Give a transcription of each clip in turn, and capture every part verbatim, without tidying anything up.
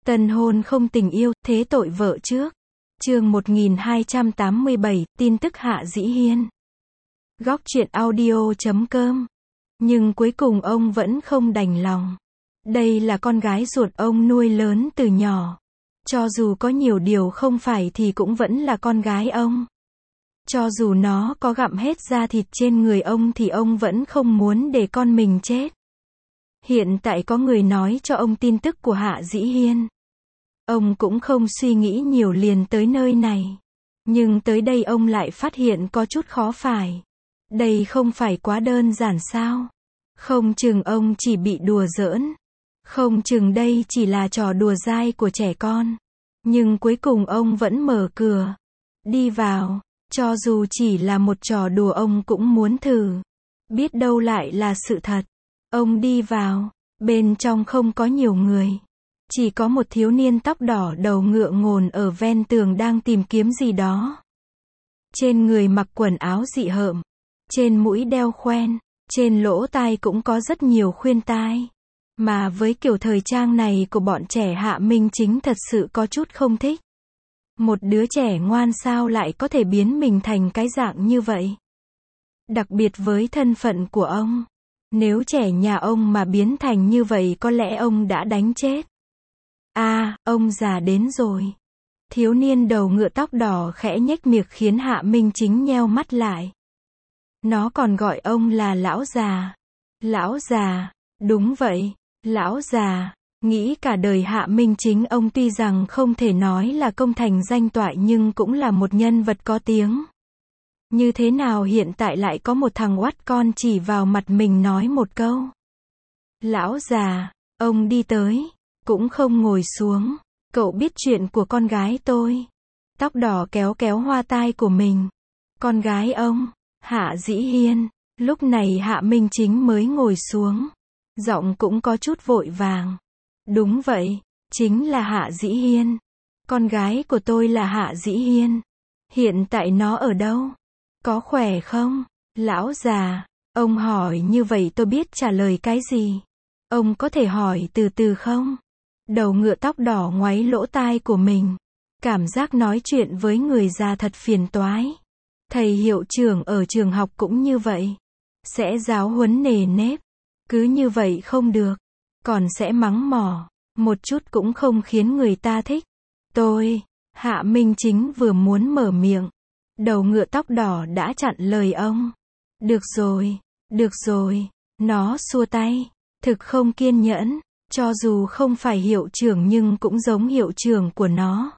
Tân hôn không tình yêu, thế tội vợ trước. Chương một nghìn hai trăm tám mươi bảy, tin tức Hạ Dĩ Hiên. Góc truyện audio chấm com. Nhưng cuối cùng ông vẫn không đành lòng. Đây là con gái ruột ông nuôi lớn từ nhỏ. Cho dù có nhiều điều không phải thì cũng vẫn là con gái ông. Cho dù nó có gặm hết da thịt trên người ông thì ông vẫn không muốn để con mình chết. Hiện tại có người nói cho ông tin tức của Hạ Dĩ Hiên. Ông cũng không suy nghĩ nhiều liền tới nơi này. Nhưng tới đây ông lại phát hiện có chút khó phải. Đây không phải quá đơn giản sao? Không chừng ông chỉ bị đùa giỡn. Không chừng đây chỉ là trò đùa dai của trẻ con. Nhưng cuối cùng ông vẫn mở cửa. Đi vào. Cho dù chỉ là một trò đùa ông cũng muốn thử. Biết đâu lại là sự thật. Ông đi vào. Bên trong không có nhiều người. Chỉ có một thiếu niên tóc đỏ đầu ngựa ngồn ở ven tường đang tìm kiếm gì đó. Trên người mặc quần áo dị hợm. Trên mũi đeo khoen. Trên lỗ tai cũng có rất nhiều khuyên tai. Mà với kiểu thời trang này của bọn trẻ Hạ Minh Chính thật sự có chút không thích. Một đứa trẻ ngoan sao lại có thể biến mình thành cái dạng như vậy. Đặc biệt với thân phận của ông. Nếu trẻ nhà ông mà biến thành như vậy có lẽ ông đã đánh chết. À, ông già đến rồi. Thiếu niên đầu ngựa tóc đỏ khẽ nhếch miệng khiến Hạ Minh Chính nheo mắt lại. Nó còn gọi ông là lão già. Lão già, đúng vậy, lão già. Nghĩ cả đời Hạ Minh Chính ông tuy rằng không thể nói là công thành danh toại nhưng cũng là một nhân vật có tiếng. Như thế nào hiện tại lại có một thằng oắt con chỉ vào mặt mình nói một câu. Lão già, ông đi tới, cũng không ngồi xuống. Cậu biết chuyện của con gái tôi. Tóc đỏ kéo kéo hoa tai của mình. Con gái ông, Hạ Dĩ Hiên. Lúc này Hạ Minh Chính mới ngồi xuống. Giọng cũng có chút vội vàng. Đúng vậy, chính là Hạ Dĩ Hiên. Con gái của tôi là Hạ Dĩ Hiên. Hiện tại nó ở đâu? Có khỏe không? Lão già, ông hỏi như vậy tôi biết trả lời cái gì. Ông có thể hỏi từ từ không? Đầu ngựa tóc đỏ ngoáy lỗ tai của mình. Cảm giác nói chuyện với người già thật phiền toái. Thầy hiệu trưởng ở trường học cũng như vậy. Sẽ giáo huấn nề nếp. Cứ như vậy không được. Còn sẽ mắng mỏ. Một chút cũng không khiến người ta thích. Tôi, Hạ Minh Chính vừa muốn mở miệng. Đầu ngựa tóc đỏ đã chặn lời ông. Được rồi, được rồi. Nó xua tay. Thực không kiên nhẫn. Cho dù không phải hiệu trưởng nhưng cũng giống hiệu trưởng của nó.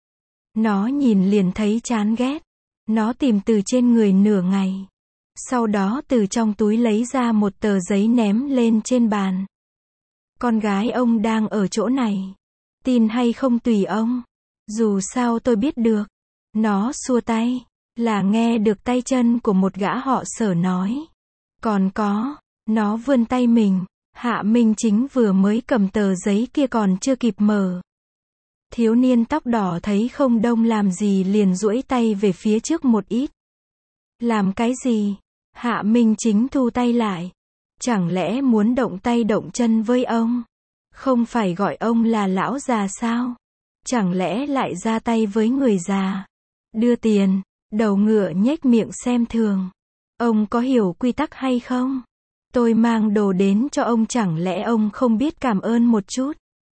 Nó nhìn liền thấy chán ghét. Nó tìm từ trên người nửa ngày. Sau đó từ trong túi lấy ra một tờ giấy ném lên trên bàn. Con gái ông đang ở chỗ này. Tin hay không tùy ông. Dù sao tôi biết được. Nó xua tay. Là nghe được tay chân của một gã họ Sở nói. Còn có. Nó vươn tay mình. Hạ Minh Chính vừa mới cầm tờ giấy kia còn chưa kịp mở. Thiếu niên tóc đỏ thấy không đông làm gì liền duỗi tay về phía trước một ít. Làm cái gì? Hạ Minh Chính thu tay lại. Chẳng lẽ muốn động tay động chân với ông? Không phải gọi ông là lão già sao? Chẳng lẽ lại ra tay với người già? Đưa tiền. Đầu ngựa nhếch miệng xem thường. Ông có hiểu quy tắc hay không? Tôi mang đồ đến cho ông chẳng lẽ ông không biết cảm ơn một chút?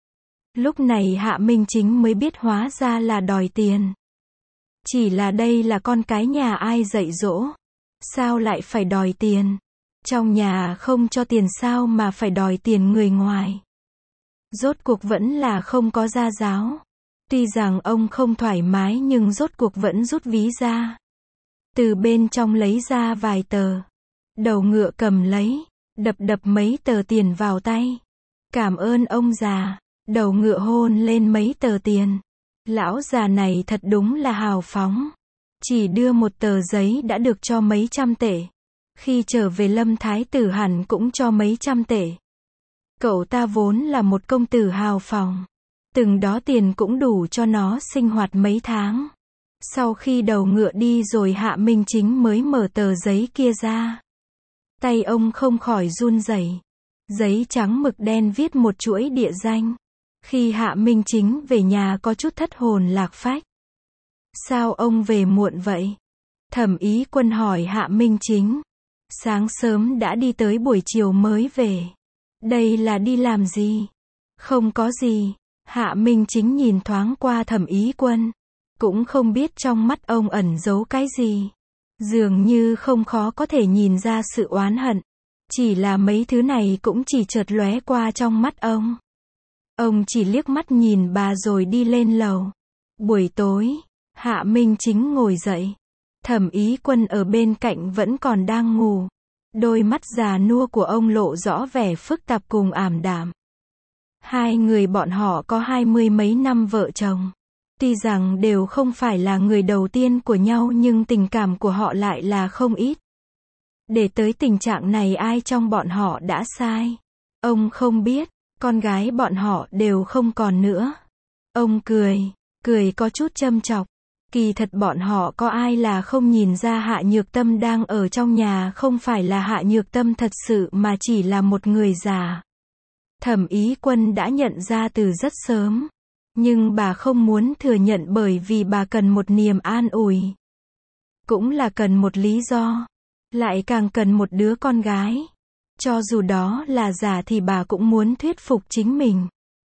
Lúc này Hạ Minh Chính mới biết hóa ra là đòi tiền. Chỉ là đây là con cái nhà ai dạy dỗ? Sao lại phải đòi tiền? Trong nhà không cho tiền sao mà phải đòi tiền người ngoài? Rốt cuộc vẫn là không có gia giáo. Tuy rằng ông không thoải mái nhưng rốt cuộc vẫn rút ví ra. Từ bên trong lấy ra vài tờ. Đầu ngựa cầm lấy. Đập đập mấy tờ tiền vào tay. Cảm ơn ông già. Đầu ngựa hôn lên mấy tờ tiền. Lão già này thật đúng là hào phóng. Chỉ đưa một tờ giấy đã được cho mấy trăm tệ. Khi trở về Lâm Thái Tử hẳn cũng cho mấy trăm tệ. Cậu ta vốn là một công tử hào phóng. Từng đó tiền cũng đủ cho nó sinh hoạt mấy tháng. Sau khi đầu ngựa đi rồi Hạ Minh Chính mới mở tờ giấy kia ra. Tay ông không khỏi run rẩy. Giấy trắng mực đen viết một chuỗi địa danh. Khi Hạ Minh Chính về nhà có chút thất hồn lạc phách. Sao ông về muộn vậy? Thẩm Ý Quân hỏi Hạ Minh Chính. Sáng sớm đã đi tới buổi chiều mới về. Đây là đi làm gì? Không có gì. Hạ Minh Chính nhìn thoáng qua Thẩm Ý Quân. Cũng không biết trong mắt ông ẩn giấu cái gì. Dường như không khó có thể nhìn ra sự oán hận. Chỉ là mấy thứ này cũng chỉ chợt lóe qua trong mắt ông. Ông chỉ liếc mắt nhìn bà rồi đi lên lầu. Buổi tối, Hạ Minh Chính ngồi dậy. Thẩm Ý Quân ở bên cạnh vẫn còn đang ngủ. Đôi mắt già nua của ông lộ rõ vẻ phức tạp cùng ảm đạm. Hai người bọn họ có hai mươi mấy năm vợ chồng. Tuy rằng đều không phải là người đầu tiên của nhau nhưng tình cảm của họ lại là không ít. Để tới tình trạng này ai trong bọn họ đã sai? Ông không biết, con gái bọn họ đều không còn nữa. Ông cười, cười có chút châm chọc. Kỳ thật bọn họ có ai là không nhìn ra Hạ Nhược Tâm đang ở trong nhà không phải là Hạ Nhược Tâm thật sự mà chỉ là một người già. Thẩm Ý Quân đã nhận ra từ rất sớm. Nhưng bà không muốn thừa nhận bởi vì bà cần một niềm an ủi. Cũng là cần một lý do. Lại càng cần một đứa con gái. Cho dù đó là giả thì bà cũng muốn thuyết phục chính mình.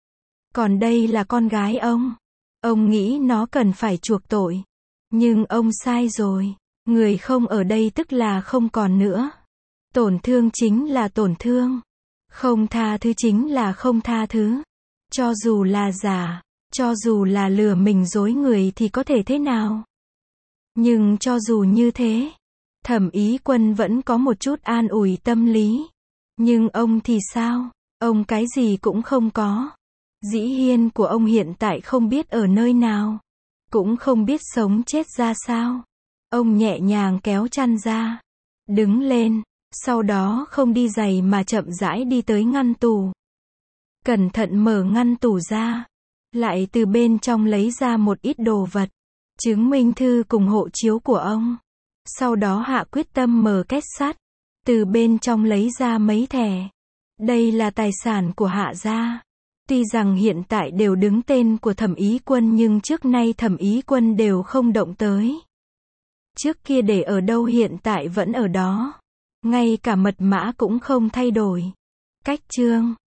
Còn đây là con gái ông. Ông nghĩ nó cần phải chuộc tội. Nhưng ông sai rồi. Người không ở đây tức là không còn nữa. Tổn thương chính là tổn thương. Không tha thứ chính là không tha thứ. Cho dù là giả, cho dù là lừa mình dối người thì có thể thế nào? Nhưng cho dù như thế, Thẩm Ý Quân vẫn có một chút an ủi tâm lý. Nhưng ông thì sao? Ông cái gì cũng không có. Dĩ Hiên của ông hiện tại không biết ở nơi nào. Cũng không biết sống chết ra sao. Ông nhẹ nhàng kéo chăn ra. Đứng lên. Sau đó không đi giày mà chậm rãi đi tới ngăn tủ. Cẩn thận mở ngăn tủ ra. Lại từ bên trong lấy ra một ít đồ vật. Chứng minh thư cùng hộ chiếu của ông. Sau đó Hạ quyết tâm mở két sắt. Từ bên trong lấy ra mấy thẻ. Đây là tài sản của Hạ gia. Tuy rằng hiện tại đều đứng tên của Thẩm Ý Quân nhưng trước nay Thẩm Ý Quân đều không động tới. Trước kia để ở đâu hiện tại vẫn ở đó. Ngay cả mật mã cũng không thay đổi. Cách chương